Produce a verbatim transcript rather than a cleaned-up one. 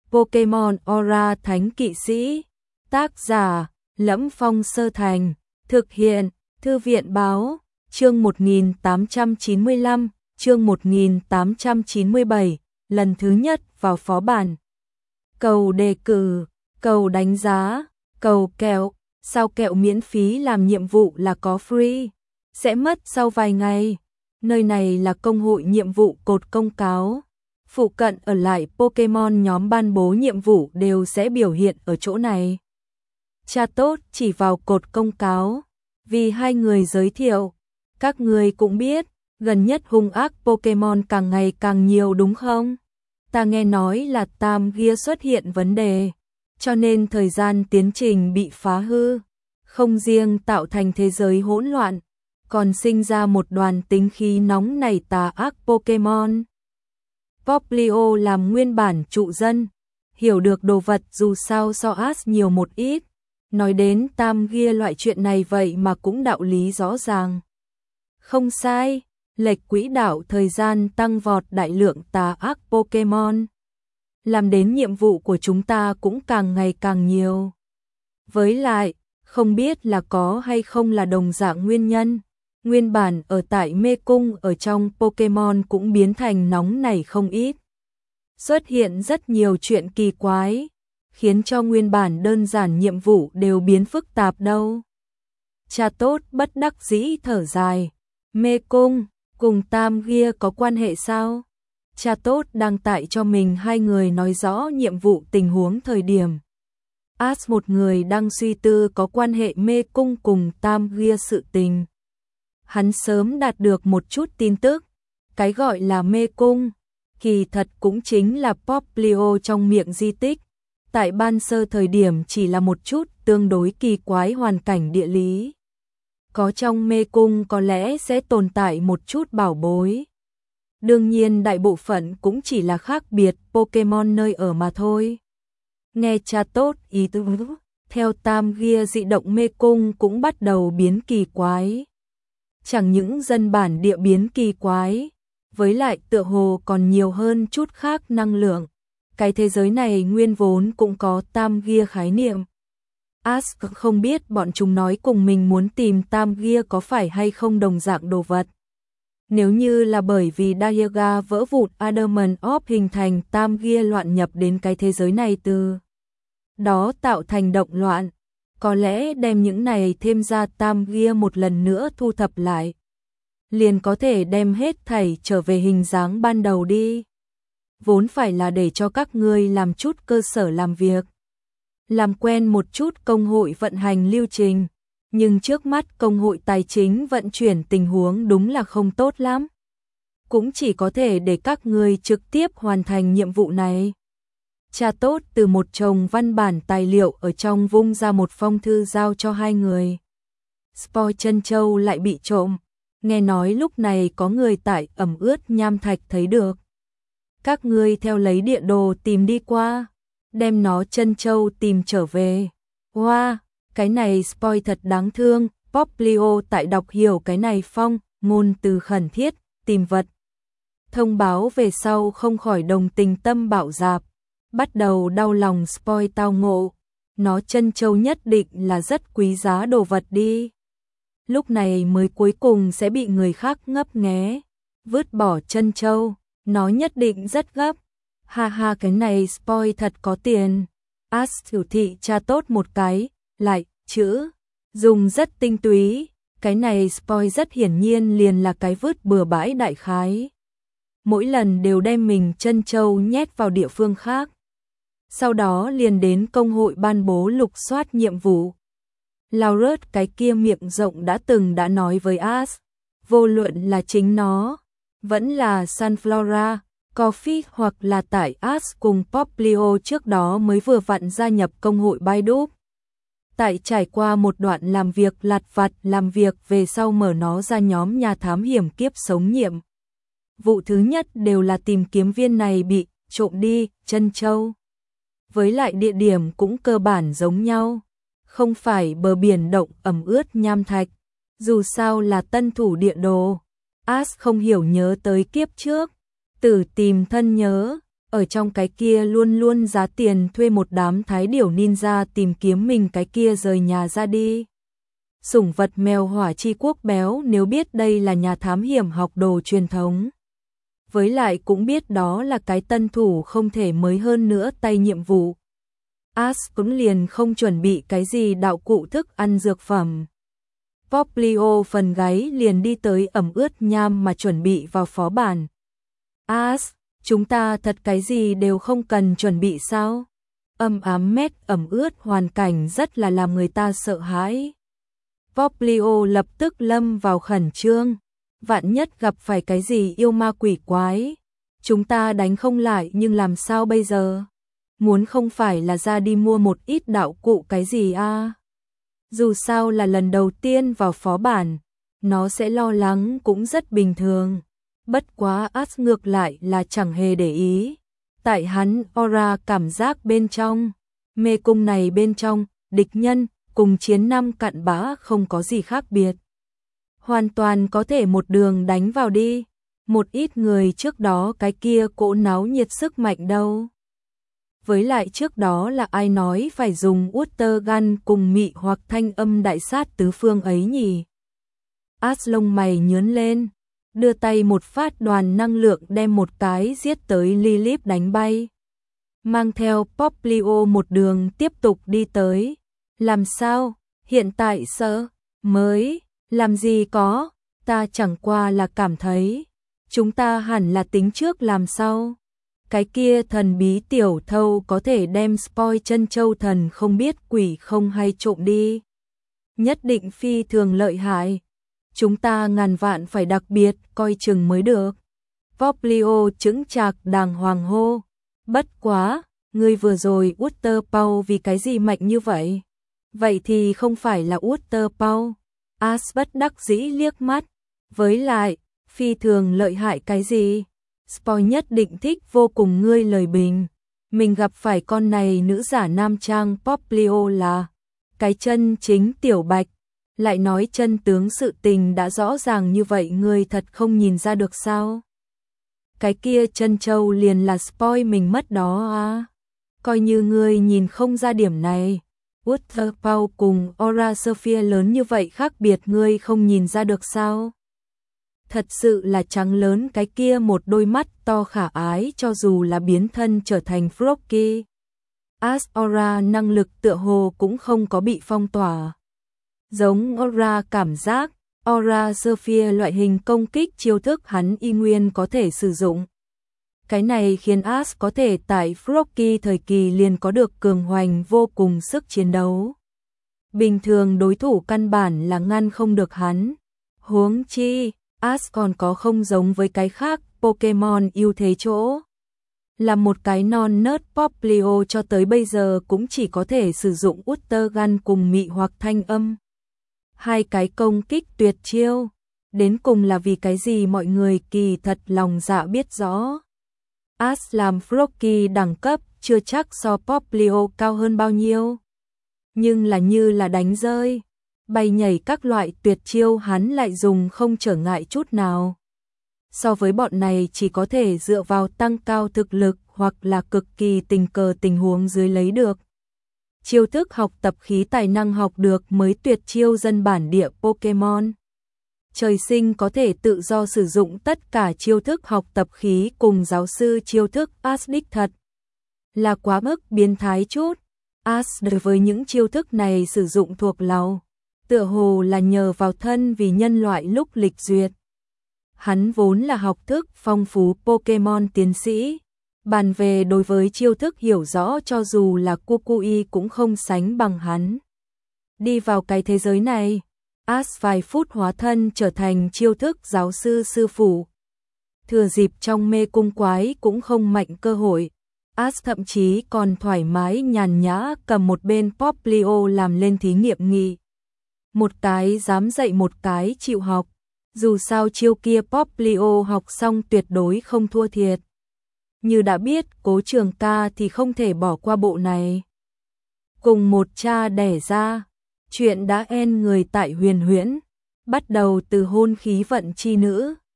Pokemon Aura Thánh Kỵ Sĩ. Tác giả: Lẫm Phong Sơ Thành. Thực hiện: Thư viện Báo. Chương một nghìn tám trăm chín mươi lăm, chương một nghìn tám trăm chín mươi bảy, lần thứ nhất vào phó bản. Cầu đề cử, cầu đánh giá, cầu kẹo, sao kẹo miễn phí làm nhiệm vụ là có free, sẽ mất sau vài ngày. Nơi này là công hội nhiệm vụ cột công cáo. Phụ cận ở lại Pokemon nhóm ban bố nhiệm vụ đều sẽ biểu hiện ở chỗ này. Cha tốt chỉ vào cột công cáo, vì hai người giới thiệu. Các người cũng biết, gần nhất hung ác Pokemon càng ngày càng nhiều đúng không? Ta nghe nói là Tam Gia xuất hiện vấn đề, cho nên thời gian tiến trình bị phá hư. Không riêng tạo thành thế giới hỗn loạn, còn sinh ra một đoàn tính khí nóng nảy tà ác Pokemon. Popplio làm nguyên bản trụ dân, hiểu được đồ vật dù sao so Ash nhiều một ít. Nói đến Tam Gia loại chuyện này vậy mà cũng đạo lý rõ ràng. Không sai, lệch quỹ đạo thời gian tăng vọt đại lượng tà ác Pokemon. Làm đến nhiệm vụ của chúng ta cũng càng ngày càng nhiều. Với lại, không biết là có hay không là đồng dạng nguyên nhân. Nguyên bản ở tại mê cung ở trong Pokemon cũng biến thành nóng nảy không ít. Xuất hiện rất nhiều chuyện kỳ quái, khiến cho nguyên bản đơn giản nhiệm vụ đều biến phức tạp đâu. Cha tốt bất đắc dĩ thở dài. Mê cung, cùng Tam Gia có quan hệ sao? Cha tốt đang tại cho mình hai người nói rõ nhiệm vụ tình huống thời điểm. Ash một người đang suy tư có quan hệ mê cung cùng Tam Gia sự tình. Hắn sớm đạt được một chút tin tức. Cái gọi là mê cung, kỳ thật cũng chính là Popplio trong miệng di tích. Tại ban sơ thời điểm chỉ là một chút tương đối kỳ quái hoàn cảnh địa lý. Có trong mê cung có lẽ sẽ tồn tại một chút bảo bối. Đương nhiên đại bộ phận cũng chỉ là khác biệt Pokemon nơi ở mà thôi. Nghe cha tốt ý tứ, theo Tam Gia dị động mê cung cũng bắt đầu biến kỳ quái. Chẳng những dân bản địa biến kỳ quái, với lại tựa hồ còn nhiều hơn chút khác năng lượng. Cái thế giới này nguyên vốn cũng có Tam Gia khái niệm. Ash không biết bọn chúng nói cùng mình muốn tìm Tam Gia có phải hay không đồng dạng đồ vật. Nếu như là bởi vì Dialga vỡ vụn Adamant Orb hình thành Tam Gia loạn nhập đến cái thế giới này từ đó tạo thành động loạn, có lẽ đem những này thêm ra Tam Gia một lần nữa thu thập lại, liền có thể đem hết thảy trở về hình dáng ban đầu đi. Vốn phải là để cho các ngươi làm chút cơ sở làm việc, làm quen một chút công hội vận hành lưu trình, nhưng trước mắt công hội tài chính vận chuyển tình huống đúng là không tốt lắm. Cũng chỉ có thể để các ngươi trực tiếp hoàn thành nhiệm vụ này. Cha tốt từ một chồng văn bản tài liệu ở trong vung ra một phong thư giao cho hai người. Spoil chân châu lại bị trộm, nghe nói lúc này có người tại ẩm ướt nham thạch thấy được. Các ngươi theo lấy địa đồ tìm đi qua, đem nó chân châu tìm trở về. Wow, cái này spoil thật đáng thương. Popplio tại đọc hiểu cái này phong ngôn từ khẩn thiết tìm vật thông báo về sau không khỏi đồng tình tâm bạo dạp, bắt đầu đau lòng spoil tao ngộ. Nó chân châu nhất định là rất quý giá đồ vật đi. Lúc này mới cuối cùng sẽ bị người khác ngấp nghé, vứt bỏ chân châu. Nó nhất định rất gấp. Ha ha, cái này spoil thật có tiền. Ash tiểu thị cha tốt một cái, lại, chữ, dùng rất tinh túy. Cái này spoil rất hiển nhiên liền là cái vứt bừa bãi đại khái. Mỗi lần đều đem mình chân châu nhét vào địa phương khác. Sau đó liền đến công hội ban bố lục soát nhiệm vụ. Laurus cái kia miệng rộng đã từng đã nói với Ash, vô luận là chính nó, vẫn là Sunflora, Coffee hoặc là tại Ash cùng Popplio trước đó mới vừa vặn gia nhập công hội Baidup. Tại trải qua một đoạn làm việc lặt vặt làm việc về sau mở nó ra nhóm nhà thám hiểm kiếp sống nhiệm. Vụ thứ nhất đều là tìm kiếm viên này bị trộm đi, chân châu. Với lại địa điểm cũng cơ bản giống nhau, không phải bờ biển động ẩm ướt nham thạch, dù sao là tân thủ địa đồ. Ash không hiểu nhớ tới kiếp trước, tử tìm thân nhớ, ở trong cái kia luôn luôn giá tiền thuê một đám thái điểu ninja tìm kiếm mình cái kia rời nhà ra đi. Sủng vật mèo hỏa chi quốc béo nếu biết đây là nhà thám hiểm học đồ truyền thống. Với lại cũng biết đó là cái tân thủ không thể mới hơn nữa tay nhiệm vụ. Ash cũng liền không chuẩn bị cái gì đạo cụ thức ăn dược phẩm. Poplio phần gáy liền đi tới ẩm ướt nham mà chuẩn bị vào phó bản. Ash, chúng ta thật cái gì đều không cần chuẩn bị sao? Âm ám mét ẩm ướt hoàn cảnh rất là làm người ta sợ hãi. Poplio lập tức lâm vào khẩn trương. Vạn nhất gặp phải cái gì yêu ma quỷ quái. Chúng ta đánh không lại nhưng làm sao bây giờ? Muốn không phải là ra đi mua một ít đạo cụ cái gì à? Dù sao là lần đầu tiên vào phó bản, nó sẽ lo lắng cũng rất bình thường. Bất quá Ash ngược lại là chẳng hề để ý. Tại hắn aura cảm giác bên trong, mê cung này bên trong, địch nhân cùng chiến năm cặn bã không có gì khác biệt. Hoàn toàn có thể một đường đánh vào đi. Một ít người trước đó cái kia cỗ náo nhiệt sức mạnh đâu. Với lại trước đó là ai nói phải dùng Utter Gun cùng mị hoặc thanh âm đại sát tứ phương ấy nhỉ? Ash lông mày nhướn lên, đưa tay một phát đoàn năng lượng đem một cái giết tới Lilith đánh bay. Mang theo Poplio một đường tiếp tục đi tới. Làm sao? Hiện tại sợ? Mới? Làm gì có? Ta chẳng qua là cảm thấy. Chúng ta hẳn là tính trước làm sao? Cái kia thần bí tiểu thâu có thể đem spoil chân châu thần không biết quỷ không hay trộm đi. Nhất định phi thường lợi hại. Chúng ta ngàn vạn phải đặc biệt coi chừng mới được. Poplio chững chạc đàng hoàng hô. Bất quá, ngươi vừa rồi Utter Pau vì cái gì mạnh như vậy? Vậy thì không phải là Utter Pau. Ash bất đắc dĩ liếc mắt. Với lại, phi thường lợi hại cái gì? Spoil nhất định thích vô cùng ngươi lời bình. Mình gặp phải con này nữ giả nam trang Poplio là cái chân chính tiểu bạch. Lại nói chân tướng sự tình đã rõ ràng như vậy ngươi thật không nhìn ra được sao? Cái kia chân châu liền là spoil mình mất đó à? Coi như ngươi nhìn không ra điểm này. Utter Pau cùng Aura Sophia lớn như vậy khác biệt ngươi không nhìn ra được sao? Thật sự là trắng lớn cái kia một đôi mắt to khả ái cho dù là biến thân trở thành Froggy. Ash Aura năng lực tựa hồ cũng không có bị phong tỏa. Giống Aura cảm giác, Aura Sophia loại hình công kích chiêu thức hắn y nguyên có thể sử dụng. Cái này khiến Ash có thể tại Froggy thời kỳ liền có được cường hoành vô cùng sức chiến đấu. Bình thường đối thủ căn bản là ngăn không được hắn. Huống chi, Ash còn có không giống với cái khác Pokemon ưu thế chỗ. Là một cái non nớt Poplio cho tới bây giờ cũng chỉ có thể sử dụng Utter Gun cùng mị hoặc thanh âm. Hai cái công kích tuyệt chiêu. Đến cùng là vì cái gì mọi người kỳ thật lòng dạ biết rõ. Ash làm Froggy đẳng cấp chưa chắc so Poplio cao hơn bao nhiêu. Nhưng là như là đánh rơi. Bay nhảy các loại tuyệt chiêu hắn lại dùng không trở ngại chút nào. So với bọn này chỉ có thể dựa vào tăng cao thực lực hoặc là cực kỳ tình cờ tình huống dưới lấy được. Chiêu thức học tập khí tài năng học được mới tuyệt chiêu dân bản địa Pokemon. Trời sinh có thể tự do sử dụng tất cả chiêu thức học tập khí cùng giáo sư chiêu thức Ash đích thật. Là quá mức biến thái chút. Ash đối với những chiêu thức này sử dụng thuộc lòng. Tựa hồ là nhờ vào thân vì nhân loại lúc lịch duyệt. Hắn vốn là học thức phong phú Pokemon tiến sĩ. Bàn về đối với chiêu thức hiểu rõ cho dù là Kukui cũng không sánh bằng hắn. Đi vào cái thế giới này, Ash vài phút hóa thân trở thành chiêu thức giáo sư sư phụ. Thừa dịp trong mê cung quái cũng không mạnh cơ hội. Ash thậm chí còn thoải mái nhàn nhã cầm một bên Poplio làm lên thí nghiệm nghị. Một cái dám dạy một cái chịu học. Dù sao chiêu kia Poplio học xong tuyệt đối không thua thiệt. Như đã biết Cố Trường Ca thì không thể bỏ qua bộ này. Cùng một cha đẻ ra, chuyện đã en người tại huyền huyễn, bắt đầu từ hôn khí vận chi nữ.